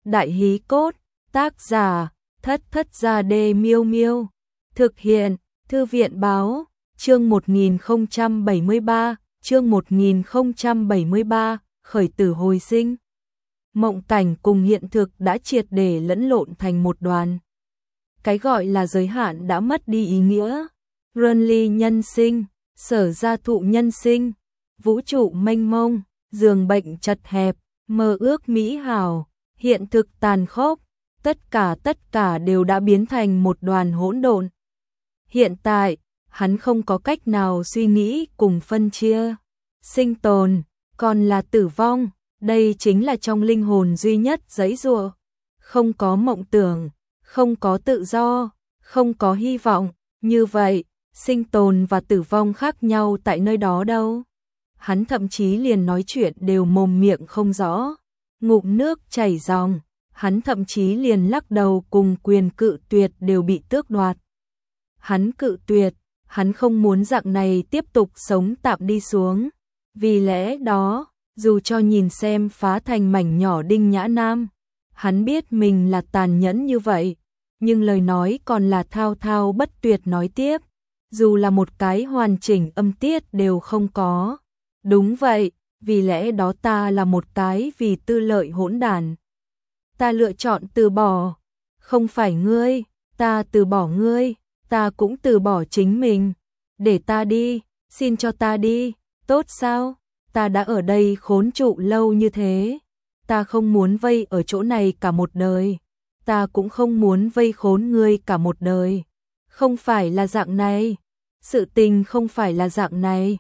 Đại hí cốt, tác giả, Thất Thất Gia Đê Miêu Miêu. Thực hiện, Thư viện báo, chương 1073, chương 1073, khởi tử hồi sinh. Mộng cảnh cùng hiện thực đã triệt để lẫn lộn thành một đoàn. Cái gọi là giới hạn đã mất đi ý nghĩa. Runly nhân sinh, sở gia thụ nhân sinh, vũ trụ mênh mông, giường bệnh chật hẹp, mơ ước mỹ hảo, hiện thực tàn khốc, tất cả đều đã biến thành một đoàn hỗn độn. Hiện tại, hắn không có cách nào suy nghĩ cùng phân chia. Sinh tồn, còn là tử vong, đây chính là trong linh hồn duy nhất giãy giụa. Không có mộng tưởng, không có tự do, không có hy vọng, như vậy, sinh tồn và tử vong khác nhau tại nơi đó đâu. Hắn thậm chí liền nói chuyện đều mồm miệng không rõ, ngụm nước chảy ròng, hắn thậm chí liền lắc đầu cùng quyền cự tuyệt đều bị tước đoạt. Hắn cự tuyệt, hắn không muốn dạng này tiếp tục sống tạm đi xuống. Vì lẽ đó, dù cho nhìn xem phá thành mảnh nhỏ Đinh Nhã Nam, hắn biết mình là tàn nhẫn như vậy, nhưng lời nói còn là thao thao bất tuyệt nói tiếp, dù là một cái hoàn chỉnh âm tiết đều không có. Đúng vậy, vì lẽ đó ta là một cái vì tư lợi hỗn đản. Ta lựa chọn từ bỏ, không phải ngươi, ta từ bỏ ngươi, ta cũng từ bỏ chính mình. Để ta đi, xin cho ta đi, tốt sao? Ta đã ở đây khốn trụ lâu như thế, ta không muốn vây ở chỗ này cả một đời, ta cũng không muốn vây khốn ngươi cả một đời. Không phải là dạng này, sự tình không phải là dạng này.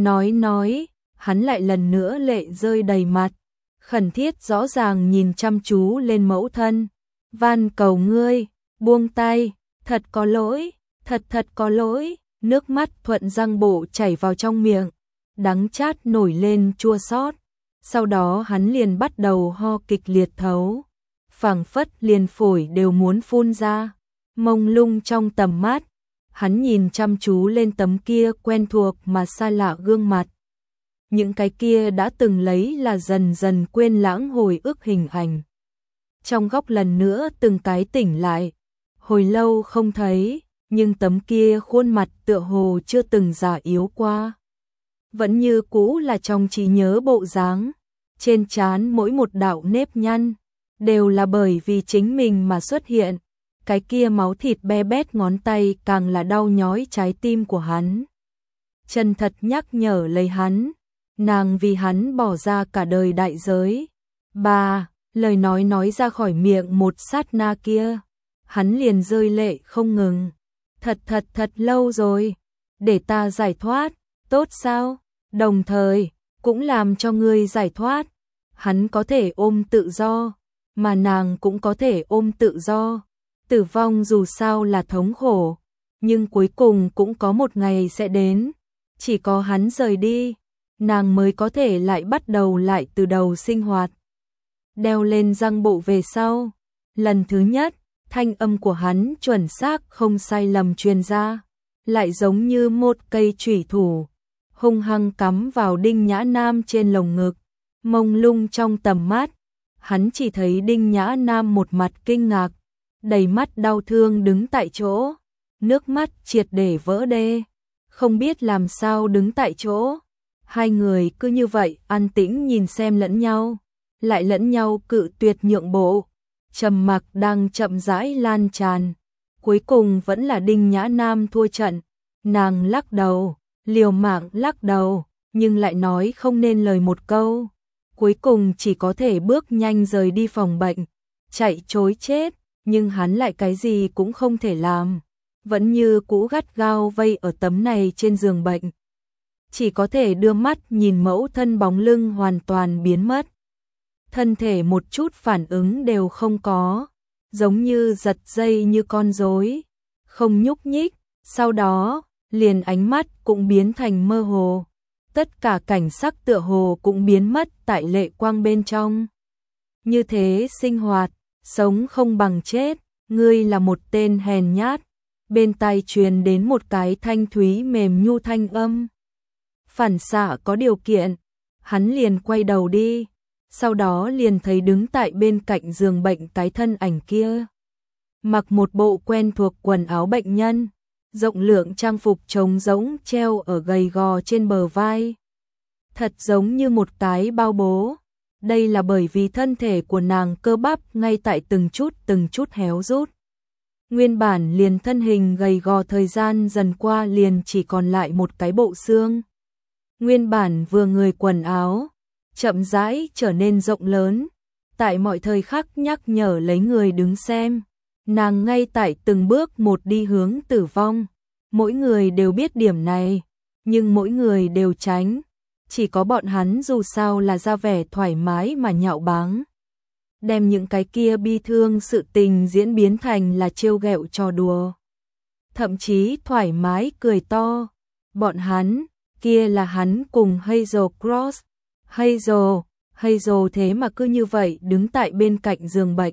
Nói, hắn lại lần nữa lệ rơi đầy mặt, khẩn thiết rõ ràng nhìn chăm chú lên mẫu thân. Van cầu ngươi, buông tay, thật có lỗi, thật có lỗi. Nước mắt thuận răng bộ chảy vào trong miệng, đắng chát nổi lên chua xót. Sau đó hắn liền bắt đầu ho kịch liệt thấu, phảng phất liền phổi đều muốn phun ra. Mông lung trong tầm mắt, hắn nhìn chăm chú lên tấm kia quen thuộc mà xa lạ gương mặt. Những cái kia đã từng lấy là dần dần quên lãng hồi ức hình ảnh. Trong góc lần nữa từng cái tỉnh lại, hồi lâu không thấy, nhưng tấm kia khuôn mặt tựa hồ chưa từng già yếu qua. Vẫn như cũ là trong trí nhớ bộ dáng, trên trán mỗi một đạo nếp nhăn, đều là bởi vì chính mình mà xuất hiện. Cái kia máu thịt be bét ngón tay càng là đau nhói trái tim của hắn. Chân thật nhắc nhở lấy hắn, nàng vì hắn bỏ ra cả đời đại giới. Lời nói ra khỏi miệng một sát na kia, hắn liền rơi lệ không ngừng. Thật lâu rồi, để ta giải thoát, tốt sao? Đồng thời, cũng làm cho ngươi giải thoát. Hắn có thể ôm tự do, mà nàng cũng có thể ôm tự do. Tử vong dù sao là thống khổ, nhưng cuối cùng cũng có một ngày sẽ đến. Chỉ có hắn rời đi, nàng mới có thể lại bắt đầu lại từ đầu sinh hoạt. Đeo lên răng bộ về sau, lần thứ nhất, thanh âm của hắn chuẩn xác không sai lầm truyền ra, lại giống như một cây chủy thủ, hung hăng cắm vào Đinh Nhã Nam trên lồng ngực. Mông lung trong tầm mắt, hắn chỉ thấy Đinh Nhã Nam một mặt kinh ngạc, đầy mắt đau thương đứng tại chỗ, nước mắt triệt để vỡ đê, không biết làm sao đứng tại chỗ. Hai người cứ như vậy an tĩnh nhìn xem lẫn nhau, lại lẫn nhau cự tuyệt nhượng bộ. Trầm mặc đang chậm rãi lan tràn, cuối cùng vẫn là Đinh Nhã Nam thua trận. Nàng lắc đầu, liều mạng lắc đầu, nhưng lại nói không nên lời một câu. Cuối cùng chỉ có thể bước nhanh rời đi phòng bệnh, chạy trối chết, nhưng hắn lại cái gì cũng không thể làm, vẫn như cũ gắt gao vây ở tấm này trên giường bệnh. Chỉ có thể đưa mắt nhìn mẫu thân bóng lưng hoàn toàn biến mất. Thân thể một chút phản ứng đều không có, giống như giật dây như con rối, không nhúc nhích. Sau đó, liền ánh mắt cũng biến thành mơ hồ. Tất cả cảnh sắc tựa hồ cũng biến mất tại lệ quang bên trong. Như thế sinh hoạt, sống không bằng chết, ngươi là một tên hèn nhát. Bên tai truyền đến một cái thanh thúy mềm nhu thanh âm. Phản xạ có điều kiện, hắn liền quay đầu đi. sau đó liền thấy đứng tại bên cạnh giường bệnh cái thân ảnh kia. Mặc một bộ quen thuộc quần áo bệnh nhân, rộng lượng trang phục trống rỗng treo ở gầy gò trên bờ vai. Thật giống như một cái bao bố. Đây là bởi vì thân thể của nàng cơ bắp ngay tại từng chút héo rút. Nguyên bản liền thân hình gầy gò thời gian dần qua liền chỉ còn lại một cái bộ xương. Nguyên bản vừa người quần áo, chậm rãi trở nên rộng lớn, tại mọi thời khắc nhắc nhở lấy người đứng xem. Nàng ngay tại từng bước một đi hướng tử vong. Mỗi người đều biết điểm này, nhưng mỗi người đều tránh. Chỉ có bọn hắn dù sao là ra vẻ thoải mái mà nhạo báng. Đem những cái kia bi thương sự tình diễn biến thành là trêu ghẹo trò đùa. Thậm chí thoải mái cười to. Bọn hắn, kia là hắn cùng Hazel Cross. Hazel thế mà cứ như vậy đứng tại bên cạnh giường bệnh.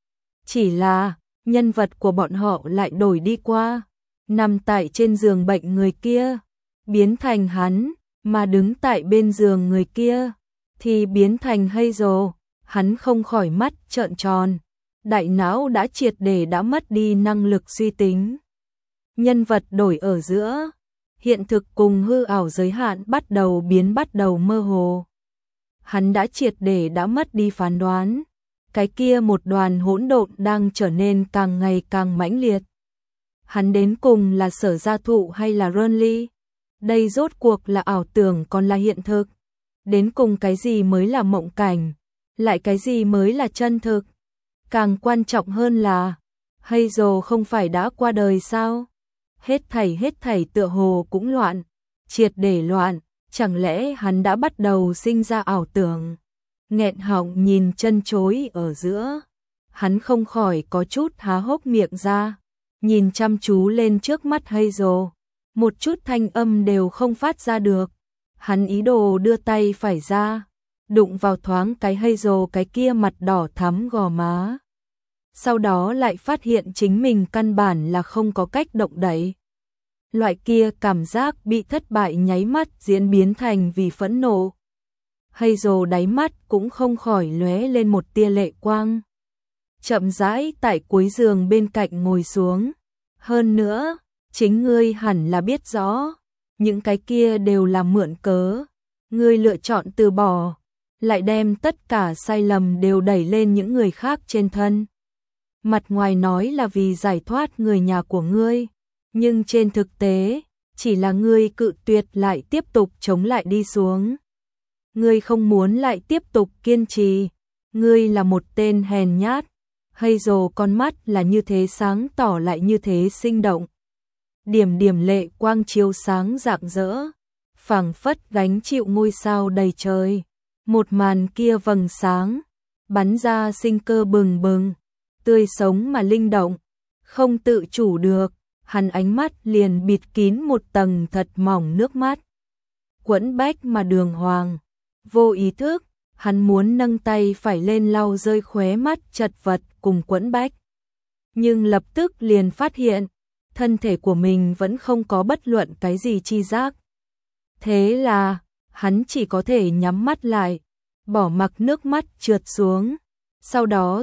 Chỉ là, nhân vật của bọn họ lại đổi đi qua. Nằm tại trên giường bệnh người kia, biến thành hắn, mà đứng tại bên giường người kia, thì biến thành Hazel. Hắn không khỏi mắt trợn tròn, đại não đã triệt để đã mất đi năng lực suy tính. Nhân vật đổi ở giữa, hiện thực cùng hư ảo giới hạn bắt đầu mơ hồ. Hắn đã triệt để đã mất đi phán đoán, cái kia một đoàn hỗn độn đang trở nên càng ngày càng mãnh liệt. Hắn đến cùng là Sở Gia Thụ hay là Renly? Đây rốt cuộc là ảo tưởng còn là hiện thực? Đến cùng cái gì mới là mộng cảnh? Lại cái gì mới là chân thực? Càng quan trọng hơn là, Hazel không phải đã qua đời sao? Hết thảy tựa hồ cũng loạn, triệt để loạn, chẳng lẽ hắn đã bắt đầu sinh ra ảo tưởng? Nghẹn họng nhìn chân chối ở giữa, hắn không khỏi có chút há hốc miệng ra, nhìn chăm chú lên trước mắt Hazel, một chút thanh âm đều không phát ra được. Hắn ý đồ đưa tay phải ra, đụng vào thoáng cái Hazel cái kia mặt đỏ thắm gò má. Sau đó lại phát hiện chính mình căn bản là không có cách động đậy. Loại kia cảm giác bị thất bại nháy mắt diễn biến thành vì phẫn nộ. Hazel đáy mắt cũng không khỏi lóe lên một tia lệ quang. Chậm rãi tại cuối giường bên cạnh ngồi xuống. Hơn nữa, chính ngươi hẳn là biết rõ, những cái kia đều là mượn cớ. Ngươi lựa chọn từ bỏ, lại đem tất cả sai lầm đều đẩy lên những người khác trên thân. Mặt ngoài nói là vì giải thoát người nhà của ngươi, nhưng trên thực tế, chỉ là ngươi cự tuyệt lại tiếp tục chống lại đi xuống. Ngươi không muốn lại tiếp tục kiên trì, ngươi là một tên hèn nhát. Hazel con mắt là như thế sáng tỏ lại như thế sinh động. Điểm lệ quang chiếu sáng rạng rỡ, phảng phất gánh chịu ngôi sao đầy trời. Một màn kia vầng sáng, bắn ra sinh cơ bừng bừng, tươi sống mà linh động, không tự chủ được, hắn ánh mắt liền bịt kín một tầng thật mỏng nước mắt. Quẫn bách mà đường hoàng, vô ý thức, hắn muốn nâng tay phải lên lau rơi khóe mắt chật vật cùng quẫn bách. Nhưng lập tức liền phát hiện, thân thể của mình vẫn không có bất luận cái gì chi giác. Thế là, hắn chỉ có thể nhắm mắt lại, bỏ mặc nước mắt trượt xuống, sau đó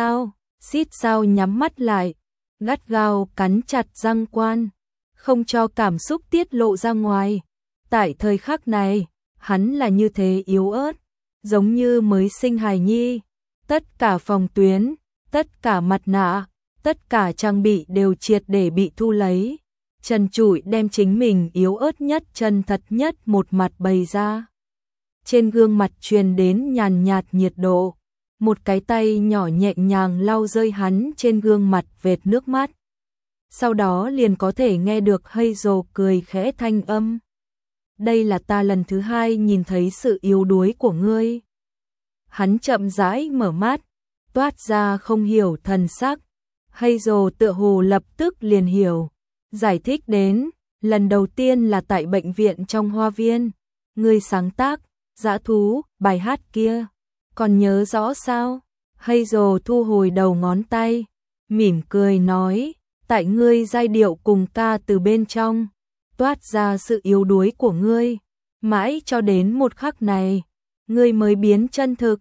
xít sao nhắm mắt lại, gắt gao cắn chặt răng quan, không cho cảm xúc tiết lộ ra ngoài. Tại thời khắc này, hắn là như thế yếu ớt, giống như mới sinh hài nhi, tất cả phòng tuyến, tất cả mặt nạ, tất cả trang bị đều triệt để bị thu lấy. Trần trụi đem chính mình yếu ớt nhất chân thật nhất một mặt bày ra. Trên gương mặt truyền đến nhàn nhạt nhiệt độ, một cái tay nhỏ nhẹ nhàng lau rơi hắn trên gương mặt vệt nước mắt. Sau đó liền có thể nghe được Hazel cười khẽ thanh âm. Đây là ta lần thứ hai nhìn thấy sự yếu đuối của ngươi. Hắn chậm rãi mở mắt, toát ra không hiểu thần sắc. Hazel tựa hồ lập tức liền hiểu, giải thích đến, lần đầu tiên là tại bệnh viện trong hoa viên, ngươi sáng tác, dã thú, bài hát kia, còn nhớ rõ sao? Hazel thu hồi đầu ngón tay, mỉm cười nói, tại ngươi giai điệu cùng ca từ bên trong, toát ra sự yếu đuối của ngươi, mãi cho đến một khắc này, ngươi mới biến chân thực,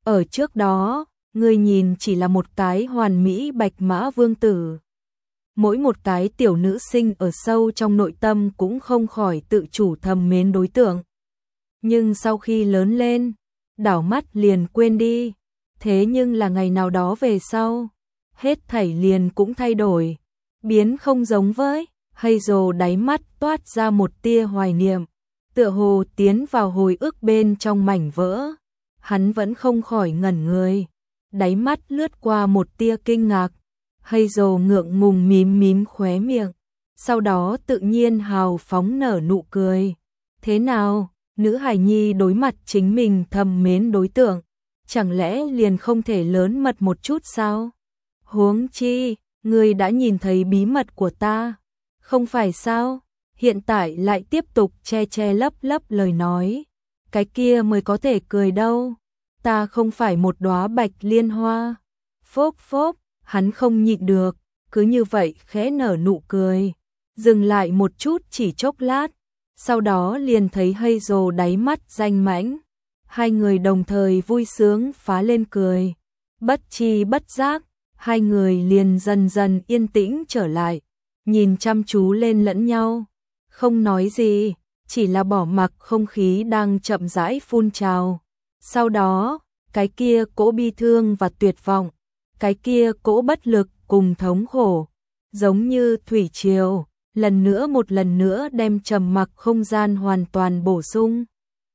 Ở trước đó, ngươi nhìn chỉ là một cái hoàn mỹ bạch mã vương tử. Mỗi một cái tiểu nữ sinh ở sâu trong nội tâm cũng không khỏi tự chủ thầm mến đối tượng. Nhưng sau khi lớn lên, đảo mắt liền quên đi. Thế nhưng là ngày nào đó về sau, hết thảy liền cũng thay đổi, biến không giống với. Hazel đáy mắt toát ra một tia hoài niệm, tựa hồ tiến vào hồi ức bên trong mảnh vỡ. Hắn vẫn không khỏi ngẩn người, đáy mắt lướt qua một tia kinh ngạc. Hazel ngượng ngùng mím mím khóe miệng, sau đó tự nhiên hào phóng nở nụ cười. Thế nào, nữ hài nhi đối mặt chính mình thầm mến đối tượng, chẳng lẽ liền không thể lớn mật một chút sao? Huống chi, ngươi đã nhìn thấy bí mật của ta, không phải sao? Hiện tại lại tiếp tục che che lấp lấp lời nói, cái kia mới có thể cười đâu. Ta không phải một đóa bạch liên hoa. Phốp phốp, hắn không nhịn được, cứ như vậy khẽ nở nụ cười, dừng lại một chút chỉ chốc lát, sau đó liền thấy Hazel đáy mắt danh mãnh. Hai người đồng thời vui sướng phá lên cười, bất chi bất giác, hai người liền dần dần yên tĩnh trở lại, nhìn chăm chú lên lẫn nhau, không nói gì, chỉ là bỏ mặc không khí đang chậm rãi phun trào. Sau đó, cái kia cỗ bi thương và tuyệt vọng, cái kia cỗ bất lực cùng thống khổ, giống như thủy triều, một lần nữa đem trầm mặc không gian hoàn toàn bổ sung.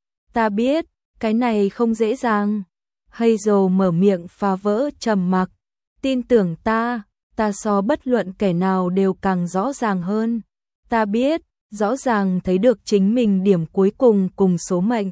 Ta biết, cái này không dễ dàng. Hazel mở miệng phá vỡ trầm mặc. Tin tưởng ta so bất luận kẻ nào đều càng rõ ràng hơn. Ta biết, rõ ràng thấy được chính mình điểm cuối cùng cùng số mệnh.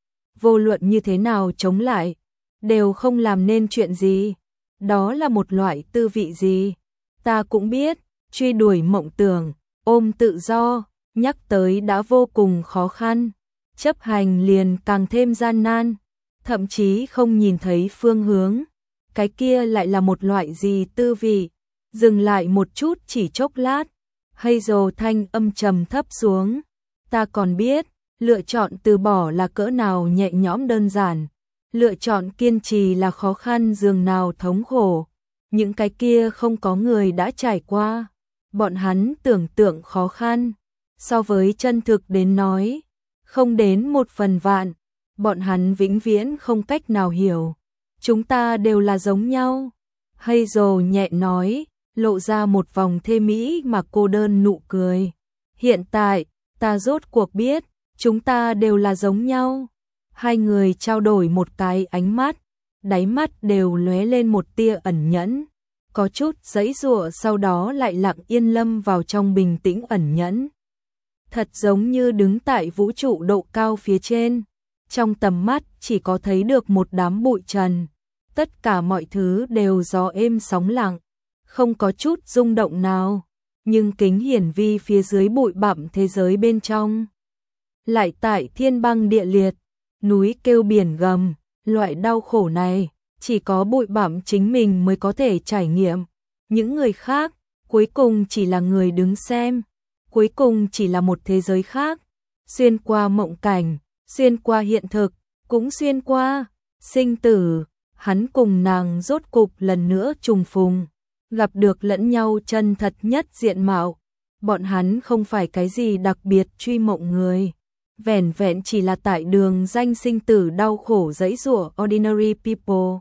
Vô luận như thế nào chống lại, đều không làm nên chuyện gì. Đó là một loại tư vị gì? Ta cũng biết, truy đuổi mộng tưởng, ôm tự do, nhắc tới đã vô cùng khó khăn. Chấp hành liền càng thêm gian nan, thậm chí không nhìn thấy phương hướng. Cái kia lại là một loại gì tư vị? Dừng lại một chút chỉ chốc lát, Hazel thanh âm trầm thấp xuống. Ta còn biết, lựa chọn từ bỏ là cỡ nào nhẹ nhõm đơn giản, lựa chọn kiên trì là khó khăn dường nào thống khổ. Những cái kia không có người đã trải qua, bọn hắn tưởng tượng khó khăn, so với chân thực đến nói, không đến 1/1000, bọn hắn vĩnh viễn không cách nào hiểu. Chúng ta đều là giống nhau. Hazel nhẹ nói, lộ ra một vòng thê mỹ mà cô đơn nụ cười. Hiện tại, ta rốt cuộc biết, chúng ta đều là giống nhau. Hai người trao đổi một cái ánh mắt, đáy mắt đều lóe lên một tia ẩn nhẫn, có chút giãy giụa, sau đó lại lặng yên lâm vào trong bình tĩnh ẩn nhẫn. Thật giống như đứng tại vũ trụ độ cao phía trên, trong tầm mắt chỉ có thấy được một đám bụi trần, tất cả mọi thứ đều gió êm sóng lặng, không có chút rung động nào, nhưng kính hiển vi phía dưới bụi bặm thế giới bên trong lại tại thiên băng địa liệt, núi kêu biển gầm. Loại đau khổ này chỉ có bụi bặm chính mình mới có thể trải nghiệm, những người khác cuối cùng chỉ là người đứng xem, cuối cùng chỉ là một thế giới khác, xuyên qua mộng cảnh, xuyên qua hiện thực, cũng xuyên qua sinh tử. Hắn cùng nàng rốt cục lần nữa trùng phùng, gặp được lẫn nhau chân thật nhất diện mạo. Bọn hắn không phải cái gì đặc biệt truy mộng người, vẻn vẹn chỉ là tại đường danh sinh tử đau khổ giãy giụa ordinary people.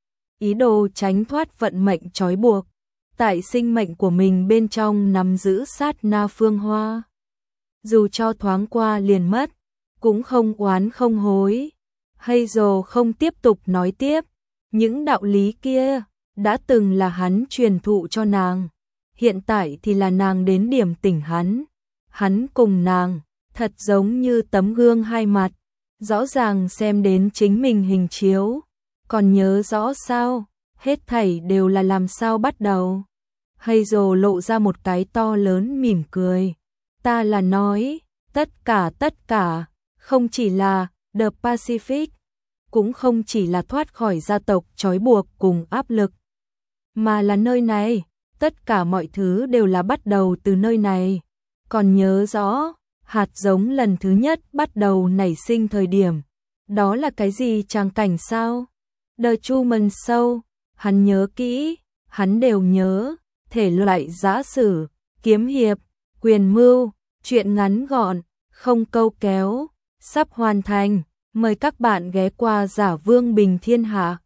Ý đồ tránh thoát vận mệnh trói buộc, tại sinh mệnh của mình bên trong nắm giữ sát na phương hoa. Dù cho thoáng qua liền mất, cũng không oán không hối. Hazel không tiếp tục nói tiếp, những đạo lý kia đã từng là hắn truyền thụ cho nàng, hiện tại thì là nàng đến điểm tỉnh hắn. Hắn cùng nàng thật giống như tấm gương hai mặt, rõ ràng xem đến chính mình hình chiếu. Còn nhớ rõ sao, hết thảy đều là làm sao bắt đầu. Hazel lộ ra một cái to lớn mỉm cười. Ta là nói, tất cả, không chỉ là The Pacific, cũng không chỉ là thoát khỏi gia tộc trói buộc cùng áp lực, mà là nơi này, tất cả mọi thứ đều là bắt đầu từ nơi này. Còn nhớ rõ, hạt giống lần thứ nhất bắt đầu nảy sinh thời điểm, đó là cái gì tràng cảnh sao? The Truman Show, hắn nhớ kỹ, hắn đều nhớ, thể loại giã sử, kiếm hiệp, quyền mưu, truyện ngắn gọn, không câu kéo, sắp hoàn thành, mời các bạn ghé qua Giả Vương Bình Thiên Hạ.